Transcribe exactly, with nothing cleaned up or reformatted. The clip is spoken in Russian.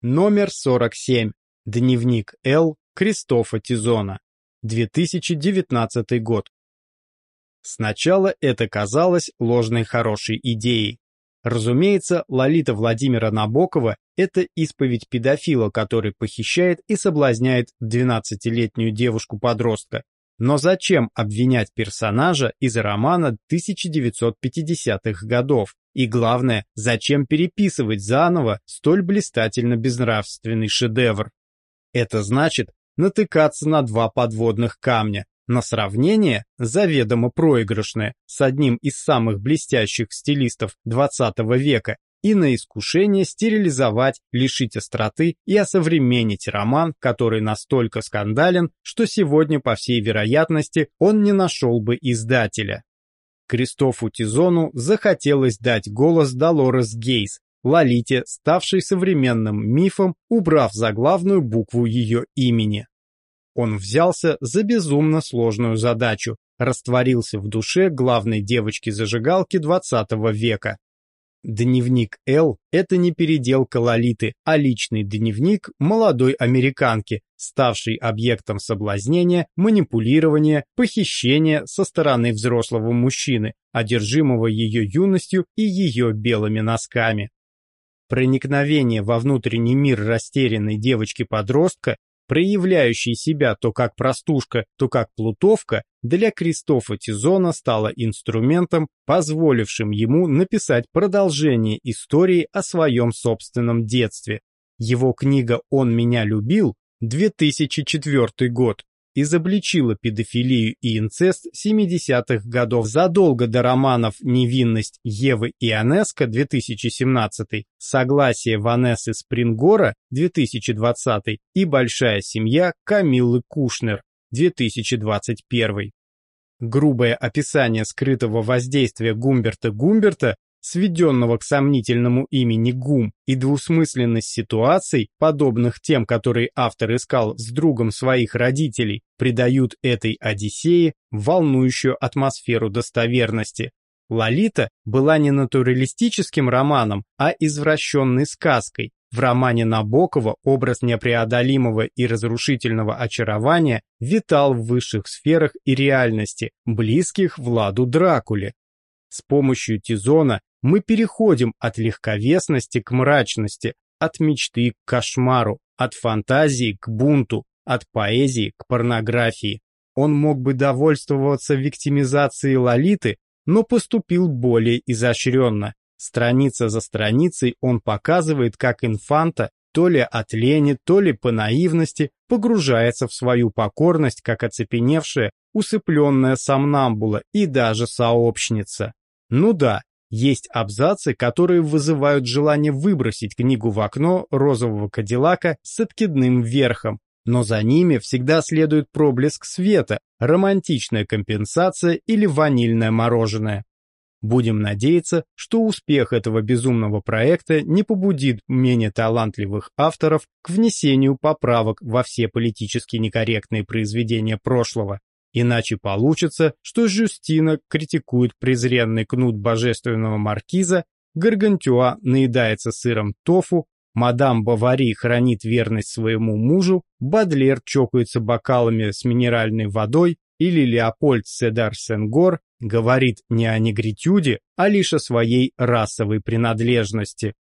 Номер сорок семь. Дневник Л. Кристофа Тизона. две тысячи девятнадцатый год. Сначала это казалось ложной хорошей идеей. Разумеется, Лолита Владимира Набокова – это исповедь педофила, который похищает и соблазняет двенадцатилетнюю девушку-подростка. Но зачем обвинять персонажа из романа тысяча девятьсот пятидесятых годов? И главное, зачем переписывать заново столь блистательно безнравственный шедевр? Это значит натыкаться на два подводных камня, на сравнение, заведомо проигрышное, с одним из самых блестящих стилистов двадцатого века, и на искушение стерилизовать, лишить остроты и осовременить роман, который настолько скандален, что сегодня, по всей вероятности, он не нашел бы издателя. Кристофу Тизону захотелось дать голос Долорес Гейс, Лолите, ставшей современным мифом, убрав заглавную букву ее имени. Он взялся за безумно сложную задачу, растворился в душе главной девочки-зажигалки двадцатого века. Дневник Л – это не переделка Лолиты, а личный дневник молодой американки, ставшей объектом соблазнения, манипулирования, похищения со стороны взрослого мужчины, одержимого ее юностью и ее белыми носками. Проникновение во внутренний мир растерянной девочки-подростка, проявляющей себя то как простушка, то как плутовка, для Кристофа Тизона стало инструментом, позволившим ему написать продолжение истории о своем собственном детстве. Его книга «Он меня любил» две тысячи четвёртый год изобличила педофилию и инцест семидесятых годов задолго до романов «Невинность» Евы Ионеско две тысячи семнадцатый, «Согласие» Ванессы Спрингора две тысячи двадцатый и «Большая семья» Камиллы Кушнер две тысячи двадцать первый. Грубое описание скрытого воздействия Гумберта Гумберта, сведенного к сомнительному имени Гум, и двусмысленность ситуаций, подобных тем, которые автор искал с другом своих родителей, придают этой Одиссее волнующую атмосферу достоверности. Лолита была не натуралистическим романом, а извращенной сказкой. В романе Набокова образ непреодолимого и разрушительного очарования витал в высших сферах и реальности, близких Владу Дракуле. С помощью Тизона мы переходим от легковесности к мрачности, от мечты к кошмару, от фантазии к бунту, от поэзии к порнографии. Он мог бы довольствоваться виктимизацией Лолиты, но поступил более изощренно. Страница за страницей он показывает, как инфанта, то ли от лени, то ли по наивности, погружается в свою покорность, как оцепеневшая, усыпленная сомнамбула и даже сообщница. Ну да, есть абзацы, которые вызывают желание выбросить книгу в окно розового кадиллака с откидным верхом, но за ними всегда следует проблеск света, романтичная компенсация или ванильное мороженое. Будем надеяться, что успех этого безумного проекта не побудит менее талантливых авторов к внесению поправок во все политически некорректные произведения прошлого. Иначе получится, что Жюстина критикует презренный кнут божественного маркиза, Гаргантюа наедается сыром тофу, мадам Бовари хранит верность своему мужу, Бодлер чокается бокалами с минеральной водой, или Леопольд Седар Сенгор говорит не о негритюде, а лишь о своей расовой принадлежности.